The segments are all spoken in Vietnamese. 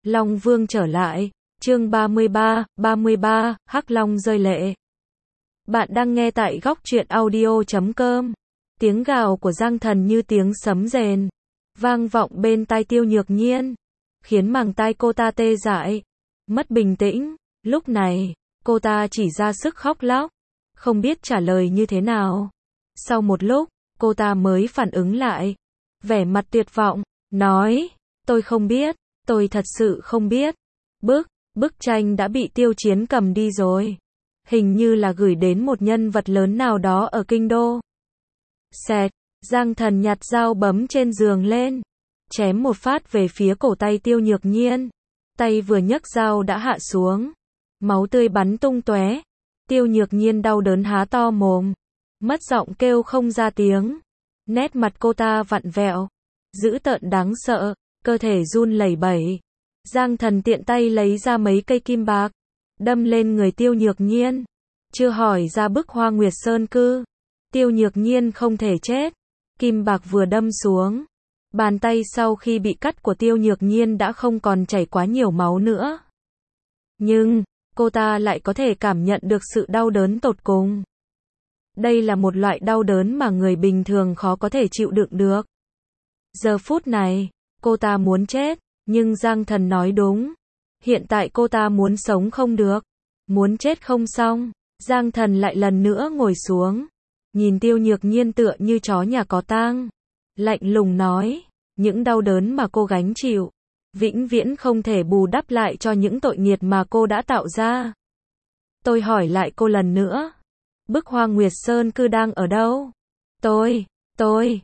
Long Vương trở lại, chương 33, Hắc Long rơi lệ. Bạn đang nghe tại góc truyện audio.com. Tiếng gào của Giang Thần như tiếng sấm rền, vang vọng bên tai Tiêu Nhược Nhiên, khiến màng tai cô ta tê dại, mất bình tĩnh. Lúc này, cô ta chỉ ra sức khóc lóc, không biết trả lời như thế nào. Sau một lúc, cô ta mới phản ứng lại, vẻ mặt tuyệt vọng, nói, tôi không biết, tôi thật sự không biết. Bức tranh đã bị Tiêu Chiến cầm đi rồi. Hình như là gửi đến một nhân vật lớn nào đó ở kinh đô. Xẹt, Giang Thần nhặt dao bấm trên giường lên, chém một phát về phía cổ tay Tiêu Nhược Nhiên. Tay vừa nhấc dao đã hạ xuống, máu tươi bắn tung tóe. Tiêu Nhược Nhiên đau đớn há to mồm, mất giọng kêu không ra tiếng. Nét mặt cô ta vặn vẹo, dữ tợn đáng sợ, cơ thể run lẩy bẩy. Giang Thần tiện tay lấy ra mấy cây kim bạc, đâm lên người Tiêu Nhược Nhiên. Chưa hỏi ra bức Hoa Nguyệt Sơn cư, Tiêu Nhược Nhiên không thể chết. Kim bạc vừa đâm xuống, bàn tay sau khi bị cắt của Tiêu Nhược Nhiên đã không còn chảy quá nhiều máu nữa. Nhưng, cô ta lại có thể cảm nhận được sự đau đớn tột cùng. Đây là một loại đau đớn mà người bình thường khó có thể chịu đựng được. Giờ phút này, cô ta muốn chết, nhưng Giang Thần nói đúng. Hiện tại cô ta muốn sống không được, muốn chết không xong. Giang Thần lại lần nữa ngồi xuống, nhìn Tiêu Nhược Nhiên tựa như chó nhà có tang, lạnh lùng nói, những đau đớn mà cô gánh chịu, vĩnh viễn không thể bù đắp lại cho những tội nghiệt mà cô đã tạo ra. Tôi hỏi lại cô lần nữa, bức Hoa Nguyệt Sơn cư đang ở đâu? Tôi,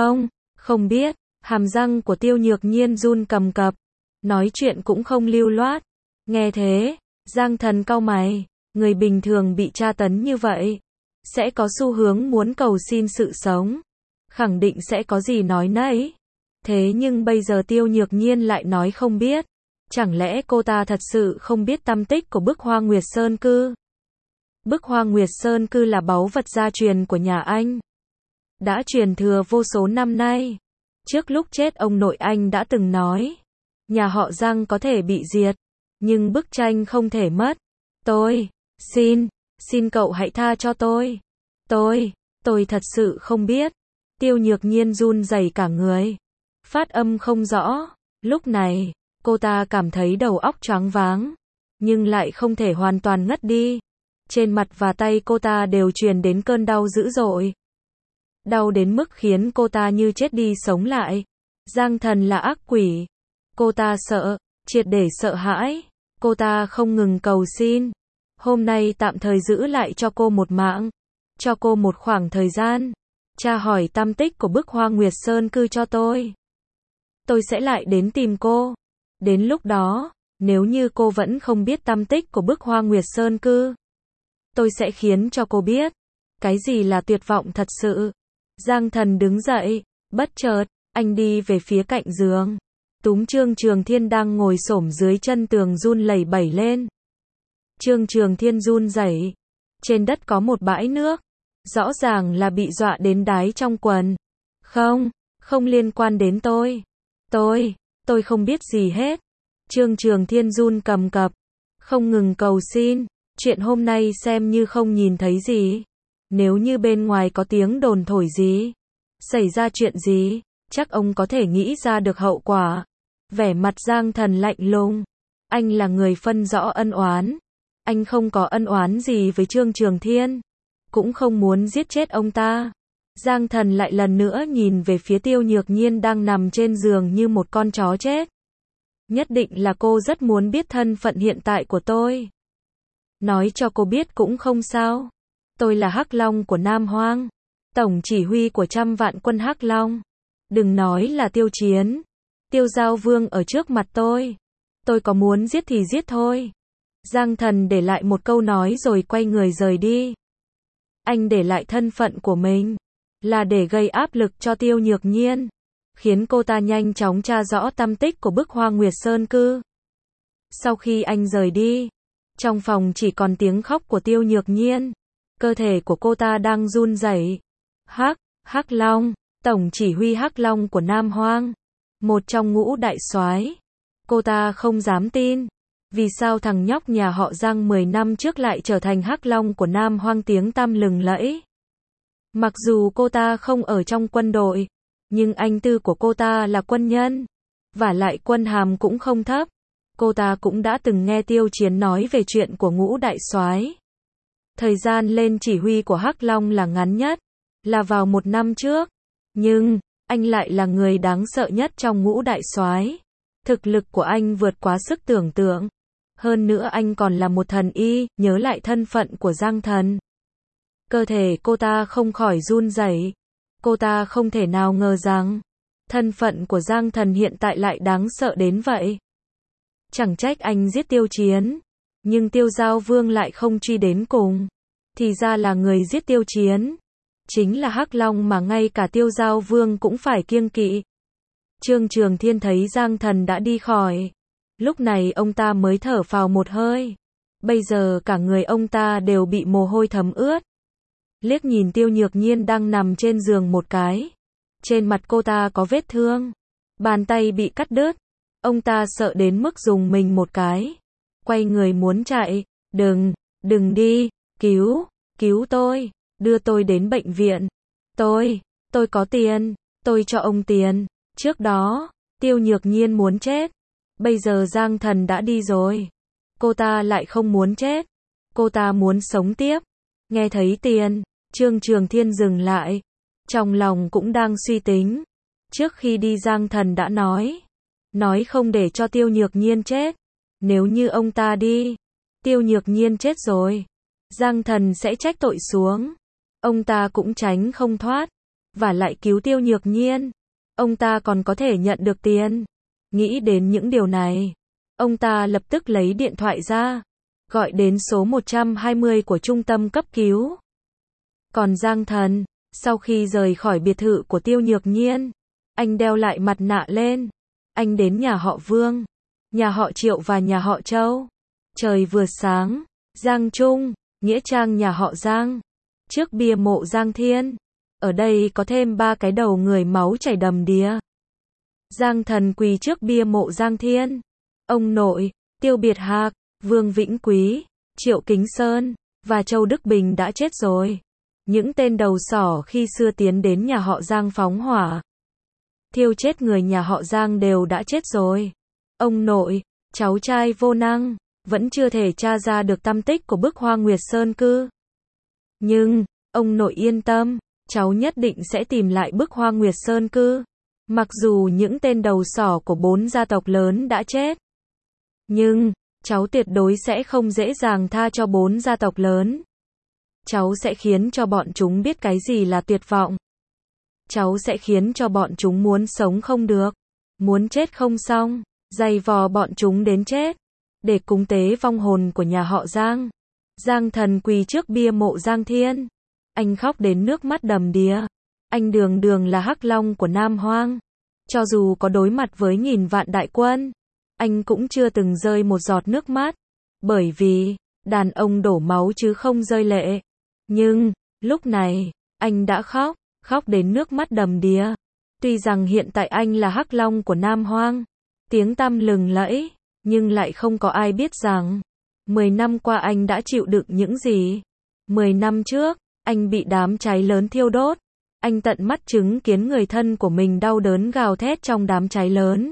không biết. Hàm răng của Tiêu Nhược Nhiên run cầm cập, nói chuyện cũng không lưu loát. Nghe thế, Giang Thần cau mày, người bình thường bị tra tấn như vậy, sẽ có xu hướng muốn cầu xin sự sống, khẳng định sẽ có gì nói nấy. Thế nhưng bây giờ Tiêu Nhược Nhiên lại nói không biết, chẳng lẽ cô ta thật sự không biết tăm tích của bức Hoa Nguyệt Sơn cư? Bức Hoa Nguyệt Sơn cư là báu vật gia truyền của nhà Anh, đã truyền thừa vô số năm nay. Trước lúc chết ông nội anh đã từng nói, nhà họ Giang có thể bị diệt, nhưng bức tranh không thể mất. Tôi, xin cậu hãy tha cho tôi. Tôi thật sự không biết. Tiêu Nhược Nhiên run rẩy cả người, phát âm không rõ. Lúc này, cô ta cảm thấy đầu óc choáng váng, nhưng lại không thể hoàn toàn ngất đi. Trên mặt và tay cô ta đều truyền đến cơn đau dữ dội. Đau đến mức khiến cô ta như chết đi sống lại. Giang Thần là ác quỷ. Cô ta sợ, triệt để sợ hãi. Cô ta không ngừng cầu xin. Hôm nay tạm thời giữ lại cho cô một mạng, cho cô một khoảng thời gian. Tra hỏi tăm tích của bức Hoa Nguyệt Sơn cư cho tôi. Tôi sẽ lại đến tìm cô. Đến lúc đó, nếu như cô vẫn không biết tăm tích của bức Hoa Nguyệt Sơn cư, tôi sẽ khiến cho cô biết cái gì là tuyệt vọng thật sự. Giang Thần đứng dậy, bất chợt, anh đi về phía cạnh giường, túm Trương Trường Thiên đang ngồi xổm dưới chân tường run lẩy bẩy lên. Trương Trường Thiên run rẩy, trên đất có một bãi nước, rõ ràng là bị dọa đến đái trong quần. Không liên quan đến tôi. Tôi không biết gì hết. Trương Trường Thiên run cầm cập, không ngừng cầu xin, chuyện hôm nay xem như không nhìn thấy gì. Nếu như bên ngoài có tiếng đồn thổi gì, xảy ra chuyện gì, chắc ông có thể nghĩ ra được hậu quả. Vẻ mặt Giang Thần lạnh lùng. Anh là người phân rõ ân oán. Anh không có ân oán gì với Trương Trường Thiên, cũng không muốn giết chết ông ta. Giang Thần lại lần nữa nhìn về phía Tiêu Nhược Nhiên đang nằm trên giường như một con chó chết. Nhất định là cô rất muốn biết thân phận hiện tại của tôi. Nói cho cô biết cũng không sao. Tôi là Hắc Long của Nam Hoang, tổng chỉ huy của 100 vạn quân Hắc Long. Đừng nói là Tiêu Chiến, Tiêu Giao Vương ở trước mặt tôi có muốn giết thì giết thôi. Giang Thần để lại một câu nói rồi quay người rời đi. Anh để lại thân phận của mình, là để gây áp lực cho Tiêu Nhược Nhiên, khiến cô ta nhanh chóng tra rõ tăm tích của bức Hoa Nguyệt Sơn cư. Sau khi anh rời đi, trong phòng chỉ còn tiếng khóc của Tiêu Nhược Nhiên. Cơ thể của cô ta đang run rẩy. Hắc Long, tổng chỉ huy Hắc Long của Nam Hoang, một trong ngũ đại soái, Cô ta không dám tin. Vì sao thằng nhóc nhà họ Giang 10 năm trước lại trở thành Hắc Long của Nam Hoang tiếng tăm lừng lẫy? Mặc dù cô ta không ở trong quân đội, nhưng anh tư của cô ta là quân nhân, vả lại quân hàm cũng không thấp. Cô ta cũng đã từng nghe Tiêu Chiến nói về chuyện của Ngũ đại soái. Thời gian lên chỉ huy của Hắc Long là ngắn nhất, là vào 1 năm trước. Nhưng, anh lại là người đáng sợ nhất trong Ngũ đại soái. Thực lực của anh vượt quá sức tưởng tượng. Hơn nữa anh còn là một thần y, nhớ lại thân phận của Giang Thần. Cơ thể cô ta không khỏi run rẩy. Cô ta không thể nào ngờ rằng, thân phận của Giang Thần hiện tại lại đáng sợ đến vậy. Chẳng trách anh giết Tiêu Chiến, nhưng Tiêu Giao Vương lại không truy đến cùng. Thì ra là người giết Tiêu Chiến, chính là Hắc Long mà ngay cả Tiêu Giao Vương cũng phải kiêng kỵ. Trương Trường Thiên thấy Giang Thần đã đi khỏi. Lúc này ông ta mới thở phào một hơi. Bây giờ cả người ông ta đều bị mồ hôi thấm ướt. Liếc nhìn Tiêu Nhược Nhiên đang nằm trên giường một cái. Trên mặt cô ta có vết thương. Bàn tay bị cắt đứt. Ông ta sợ đến mức dùng mình một cái. Quay người muốn chạy. Đừng đi. Cứu tôi. Đưa tôi đến bệnh viện. Tôi có tiền. Tôi cho ông tiền. Trước đó, Tiêu Nhược Nhiên muốn chết. Bây giờ Giang Thần đã đi rồi. Cô ta lại không muốn chết. Cô ta muốn sống tiếp. Nghe thấy tiền, Trương Trường Thiên dừng lại. Trong lòng cũng đang suy tính. Trước khi đi Giang Thần đã nói không để cho Tiêu Nhược Nhiên chết. Nếu như ông ta đi, Tiêu Nhược Nhiên chết rồi, Giang Thần sẽ trách tội xuống. Ông ta cũng tránh không thoát. Và lại cứu Tiêu Nhược Nhiên, ông ta còn có thể nhận được tiền. Nghĩ đến những điều này, ông ta lập tức lấy điện thoại ra, gọi đến số 120 của trung tâm cấp cứu. Còn Giang Thần, sau khi rời khỏi biệt thự của Tiêu Nhược Nhiên, anh đeo lại mặt nạ lên. Anh đến nhà họ Vương, nhà họ Triệu và nhà họ Châu. Trời vừa sáng, Giang Trung, nghĩa trang nhà họ Giang. Trước bia mộ Giang Thiên, ở đây có thêm 3 cái đầu người máu chảy đầm đìa. Giang Thần quỳ trước bia mộ Giang Thiên. Ông nội, Tiêu Biệt Hạc, Vương Vĩnh Quý, Triệu Kính Sơn và Châu Đức Bình đã chết rồi. Những tên đầu sỏ khi xưa tiến đến nhà họ Giang phóng hỏa, thiêu chết người nhà họ Giang đều đã chết rồi. Ông nội, cháu trai vô năng, vẫn chưa thể tra ra được tăm tích của bức Hoa Nguyệt Sơn cư. Nhưng, ông nội yên tâm, cháu nhất định sẽ tìm lại bức Hoa Nguyệt Sơn cư. Mặc dù những tên đầu sỏ của 4 gia tộc lớn đã chết, nhưng, cháu tuyệt đối sẽ không dễ dàng tha cho 4 gia tộc lớn. Cháu sẽ khiến cho bọn chúng biết cái gì là tuyệt vọng. Cháu sẽ khiến cho bọn chúng muốn sống không được, muốn chết không xong, giày vò bọn chúng đến chết, để cúng tế vong hồn của nhà họ Giang. Giang Thần quỳ trước bia mộ Giang Thiên. Anh khóc đến nước mắt đầm đìa. Anh đường là Hắc Long của Nam Hoang. Cho dù có đối mặt với nghìn vạn đại quân, anh cũng chưa từng rơi một giọt nước mắt. Bởi vì, đàn ông đổ máu chứ không rơi lệ. Nhưng, lúc này, anh đã khóc đến nước mắt đầm đìa. Tuy rằng hiện tại anh là Hắc Long của Nam Hoang, tiếng tăm lừng lẫy, nhưng lại không có ai biết rằng 10 năm qua anh đã chịu đựng những gì. 10 năm trước, anh bị đám cháy lớn thiêu đốt. Anh tận mắt chứng kiến người thân của mình đau đớn gào thét trong đám cháy lớn.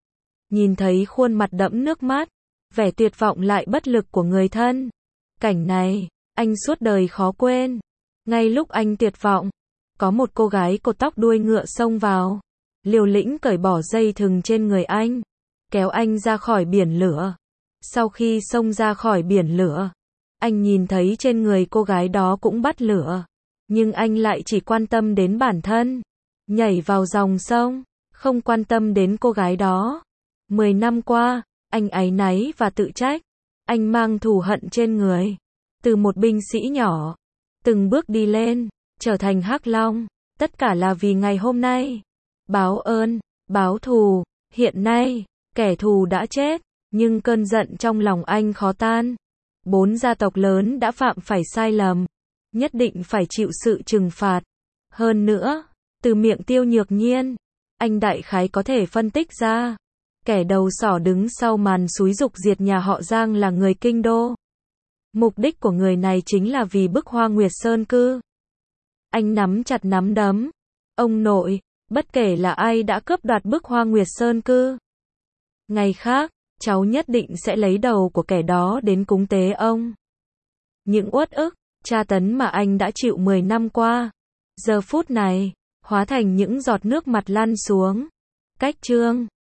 Nhìn thấy khuôn mặt đẫm nước mắt, vẻ tuyệt vọng lại bất lực của người thân. Cảnh này, anh suốt đời khó quên. Ngay lúc anh tuyệt vọng, có một cô gái cột tóc đuôi ngựa xông vào, liều lĩnh cởi bỏ dây thừng trên người anh, kéo anh ra khỏi biển lửa. Sau khi xông ra khỏi biển lửa, anh nhìn thấy trên người cô gái đó cũng bắt lửa. Nhưng anh lại chỉ quan tâm đến bản thân, nhảy vào dòng sông, không quan tâm đến cô gái đó. 10 năm qua, anh áy náy và tự trách. Anh mang thù hận trên người. Từ một binh sĩ nhỏ, từng bước đi lên, trở thành Hắc Long. Tất cả là vì ngày hôm nay. Báo ơn, báo thù. Hiện nay, kẻ thù đã chết, nhưng cơn giận trong lòng anh khó tan. 4 gia tộc lớn đã phạm phải sai lầm, nhất định phải chịu sự trừng phạt. Hơn nữa, từ miệng Tiêu Nhược Nhiên, anh đại khái có thể phân tích ra, Kẻ đầu sỏ đứng sau màn xúi giục diệt nhà họ Giang là người kinh đô. Mục đích của người này chính là vì bức Hoa Nguyệt Sơn cư. Anh nắm chặt nắm đấm. Ông nội, bất kể là ai đã cướp đoạt bức Hoa Nguyệt Sơn cư. Ngày khác, cháu nhất định sẽ lấy đầu của kẻ đó đến cúng tế ông. Những uất ức, tra tấn mà anh đã chịu 10 năm qua, giờ phút này, hóa thành những giọt nước mặt lăn xuống. Cách chương